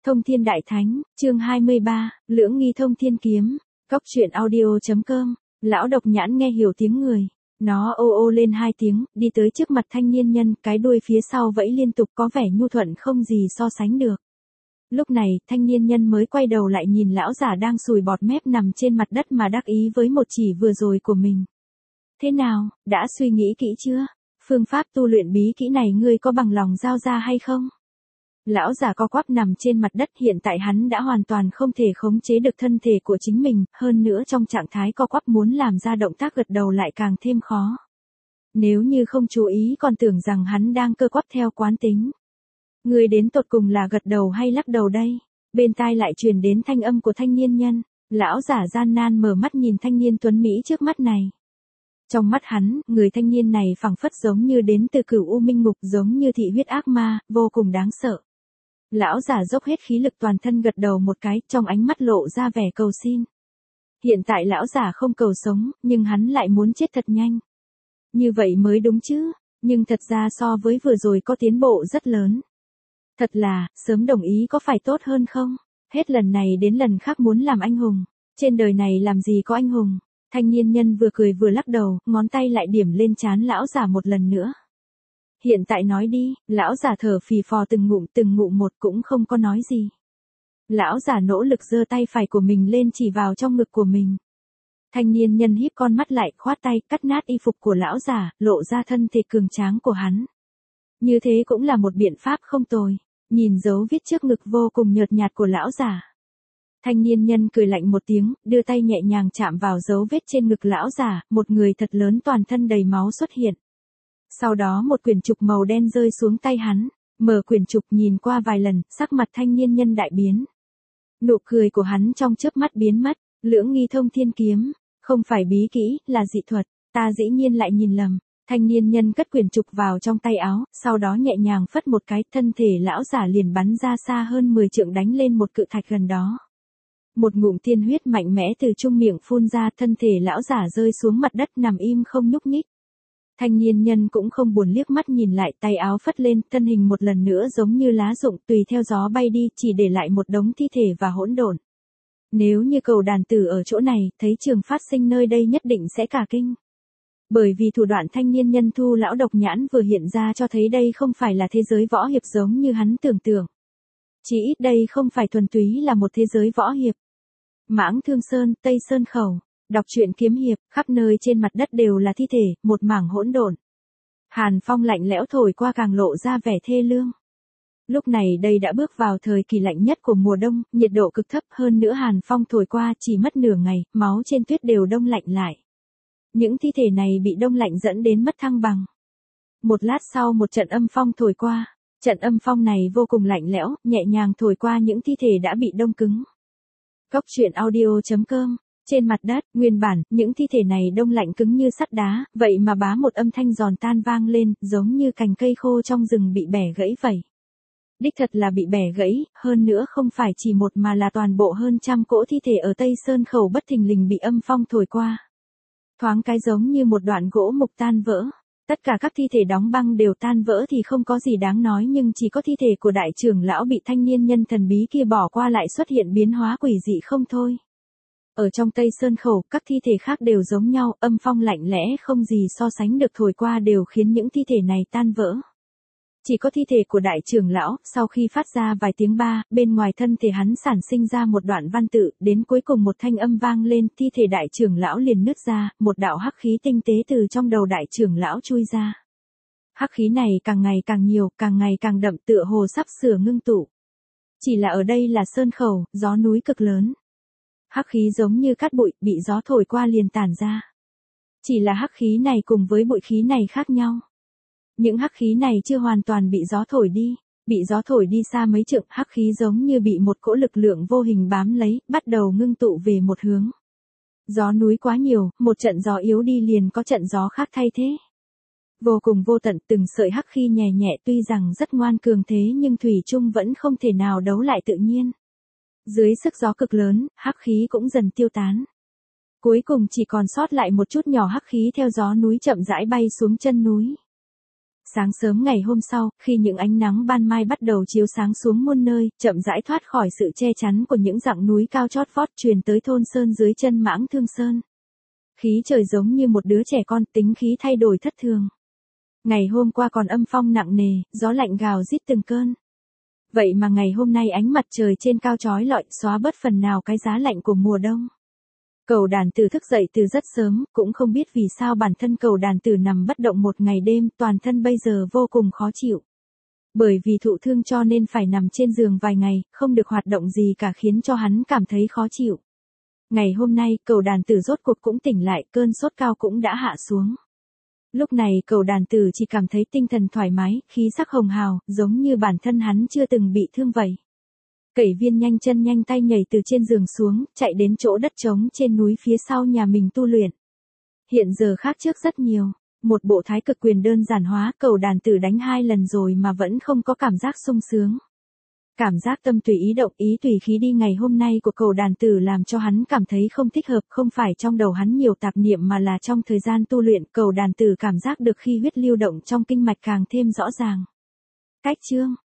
Thông Thiên Đại Thánh, chương 23, Lưỡng nghi thông thiên kiếm. Cóc truyện audio.com. Lão độc nhãn nghe hiểu tiếng người. Nó ô ô lên hai tiếng, đi tới trước mặt thanh niên nhân, cái đuôi phía sau vẫy liên tục có vẻ nhu thuận không gì so sánh được. Lúc này, thanh niên nhân mới quay đầu lại nhìn lão giả đang sùi bọt mép nằm trên mặt đất mà đắc ý với một chỉ vừa rồi của mình. Thế nào, đã suy nghĩ kỹ chưa? Phương pháp tu luyện bí kỹ này ngươi có bằng lòng giao ra hay không? Lão giả co quắp nằm trên mặt đất, hiện tại hắn đã hoàn toàn không thể khống chế được thân thể của chính mình, hơn nữa trong trạng thái co quắp muốn làm ra động tác gật đầu lại càng thêm khó. Nếu như không chú ý còn tưởng rằng hắn đang cơ quắp theo quán tính. Người đến tột cùng là gật đầu hay lắc đầu đây? Bên tai lại truyền đến thanh âm của thanh niên nhân. Lão giả gian nan mở mắt nhìn thanh niên tuấn Mỹ trước mắt này. Trong mắt hắn, người thanh niên này phảng phất giống như đến từ cửu u minh ngục, giống như thị huyết ác ma, vô cùng đáng sợ. Lão giả dốc hết khí lực toàn thân gật đầu một cái, trong ánh mắt lộ ra vẻ cầu xin. Hiện tại lão giả không cầu sống, nhưng hắn lại muốn chết thật nhanh. Như vậy mới đúng chứ, nhưng thật ra so với vừa rồi có tiến bộ rất lớn. Thật là, sớm đồng ý có phải tốt hơn không? Hết lần này đến lần khác muốn làm anh hùng. Trên đời này làm gì có anh hùng? Thanh niên nhân vừa cười vừa lắc đầu, ngón tay lại điểm lên trán lão giả một lần nữa. Hiện tại nói đi, lão giả thở phì phò từng ngụm một cũng không có nói gì. Lão giả nỗ lực giơ tay phải của mình lên chỉ vào trong ngực của mình. Thanh niên nhân híp con mắt lại, khoát tay, cắt nát y phục của lão giả, lộ ra thân thể cường tráng của hắn. Như thế cũng là một biện pháp không tồi, nhìn dấu viết trước ngực vô cùng nhợt nhạt của lão giả. Thanh niên nhân cười lạnh một tiếng, đưa tay nhẹ nhàng chạm vào dấu vết trên ngực lão giả, một người thật lớn toàn thân đầy máu xuất hiện. Sau đó một quyển trục màu đen rơi xuống tay hắn, mở quyển trục nhìn qua vài lần, sắc mặt thanh niên nhân đại biến. Nụ cười của hắn trong chớp mắt biến mất, Lưỡng nghi thông thiên kiếm, không phải bí kỹ, là dị thuật, ta dĩ nhiên lại nhìn lầm. Thanh niên nhân cất quyển trục vào trong tay áo, sau đó nhẹ nhàng phất một cái, thân thể lão giả liền bắn ra xa hơn 10 trượng đánh lên một cự thạch gần đó. Một ngụm tiên huyết mạnh mẽ từ trung miệng phun ra, thân thể lão giả rơi xuống mặt đất nằm im không nhúc nhích. Thanh niên nhân cũng không buồn liếc mắt nhìn lại, tay áo phất lên, thân hình một lần nữa giống như lá rụng tùy theo gió bay đi, chỉ để lại một đống thi thể và hỗn độn. Nếu như Cầu đàn tử ở chỗ này, thấy trường phát sinh nơi đây nhất định sẽ cả kinh. Bởi vì thủ đoạn thanh niên nhân thu lão độc nhãn vừa hiện ra cho thấy đây không phải là thế giới võ hiệp giống như hắn tưởng tượng. Chỉ ít đây không phải thuần túy là một thế giới võ hiệp. Mãng Thương Sơn, Tây Sơn Khẩu, đọc truyện kiếm hiệp, khắp nơi trên mặt đất đều là thi thể, một mảng hỗn độn. Hàn phong lạnh lẽo thổi qua càng lộ ra vẻ thê lương. Lúc này đây đã bước vào thời kỳ lạnh nhất của mùa đông, nhiệt độ cực thấp, hơn nữa hàn phong thổi qua chỉ mất nửa ngày, máu trên tuyết đều đông lạnh lại. Những thi thể này bị đông lạnh dẫn đến mất thăng bằng. Một lát sau một trận âm phong thổi qua, trận âm phong này vô cùng lạnh lẽo, nhẹ nhàng thổi qua những thi thể đã bị đông cứng. Cóc truyện audio.com. Trên mặt đất, nguyên bản, những thi thể này đông lạnh cứng như sắt đá, vậy mà bá một âm thanh giòn tan vang lên, giống như cành cây khô trong rừng bị bẻ gãy vậy. Đích thật là bị bẻ gãy, hơn nữa không phải chỉ một mà là toàn bộ hơn trăm cỗ thi thể ở Tây Sơn Khẩu bất thình lình bị âm phong thổi qua. Thoáng cái giống như một đoạn gỗ mục tan vỡ. Tất cả các thi thể đóng băng đều tan vỡ thì không có gì đáng nói, nhưng chỉ có thi thể của đại trưởng lão bị thanh niên nhân thần bí kia bỏ qua lại xuất hiện biến hóa quỷ dị không thôi. Ở trong Tây Sơn Khẩu, các thi thể khác đều giống nhau, âm phong lạnh lẽ không gì so sánh được thổi qua đều khiến những thi thể này tan vỡ. Chỉ có thi thể của đại trưởng lão, sau khi phát ra vài tiếng ba, bên ngoài thân thể hắn sản sinh ra một đoạn văn tự, đến cuối cùng một thanh âm vang lên, thi thể đại trưởng lão liền nứt ra, một đạo hắc khí tinh tế từ trong đầu đại trưởng lão chui ra. Hắc khí này càng ngày càng nhiều, càng ngày càng đậm, tựa hồ sắp sửa ngưng tụ. Chỉ là ở đây là sơn khẩu, gió núi cực lớn. Hắc khí giống như cát bụi, bị gió thổi qua liền tản ra. Chỉ là hắc khí này cùng với bụi khí này khác nhau. Những hắc khí này chưa hoàn toàn bị gió thổi đi, bị gió thổi đi xa mấy trượng, hắc khí giống như bị một cỗ lực lượng vô hình bám lấy, bắt đầu ngưng tụ về một hướng. Gió núi quá nhiều, một trận gió yếu đi liền có trận gió khác thay thế. Vô cùng vô tận, từng sợi hắc khí nhẹ nhẹ tuy rằng rất ngoan cường thế nhưng thủy chung vẫn không thể nào đấu lại tự nhiên. Dưới sức gió cực lớn, hắc khí cũng dần tiêu tán. Cuối cùng chỉ còn sót lại một chút nhỏ hắc khí theo gió núi chậm rãi bay xuống chân núi. Sáng sớm ngày hôm sau, khi những ánh nắng ban mai bắt đầu chiếu sáng xuống muôn nơi, chậm rãi thoát khỏi sự che chắn của những dặng núi cao chót vót truyền tới thôn sơn dưới chân Mãng Thương Sơn. Khí trời giống như một đứa trẻ con, tính khí thay đổi thất thường. Ngày hôm qua còn âm phong nặng nề, gió lạnh gào rít từng cơn. Vậy mà ngày hôm nay ánh mặt trời trên cao chói lọi, xóa bớt phần nào cái giá lạnh của mùa đông. Cầu đàn tử thức dậy từ rất sớm, cũng không biết vì sao bản thân cầu đàn tử nằm bất động một ngày đêm, toàn thân bây giờ vô cùng khó chịu. Bởi vì thụ thương cho nên phải nằm trên giường vài ngày, không được hoạt động gì cả khiến cho hắn cảm thấy khó chịu. Ngày hôm nay, cầu đàn tử rốt cuộc cũng tỉnh lại, cơn sốt cao cũng đã hạ xuống. Lúc này cầu đàn tử chỉ cảm thấy tinh thần thoải mái, khí sắc hồng hào, giống như bản thân hắn chưa từng bị thương vậy. Cẩy Viên nhanh chân nhanh tay nhảy từ trên giường xuống, chạy đến chỗ đất trống trên núi phía sau nhà mình tu luyện. Hiện giờ khác trước rất nhiều, một bộ thái cực quyền đơn giản hóa, cầu đàn tử đánh 2 lần rồi mà vẫn không có cảm giác sung sướng. Cảm giác tâm tùy ý động, ý tùy khí đi ngày hôm nay của cầu đàn tử làm cho hắn cảm thấy không thích hợp, không phải trong đầu hắn nhiều tạp niệm mà là trong thời gian tu luyện, cầu đàn tử cảm giác được khi huyết lưu động trong kinh mạch càng thêm rõ ràng. Cách chương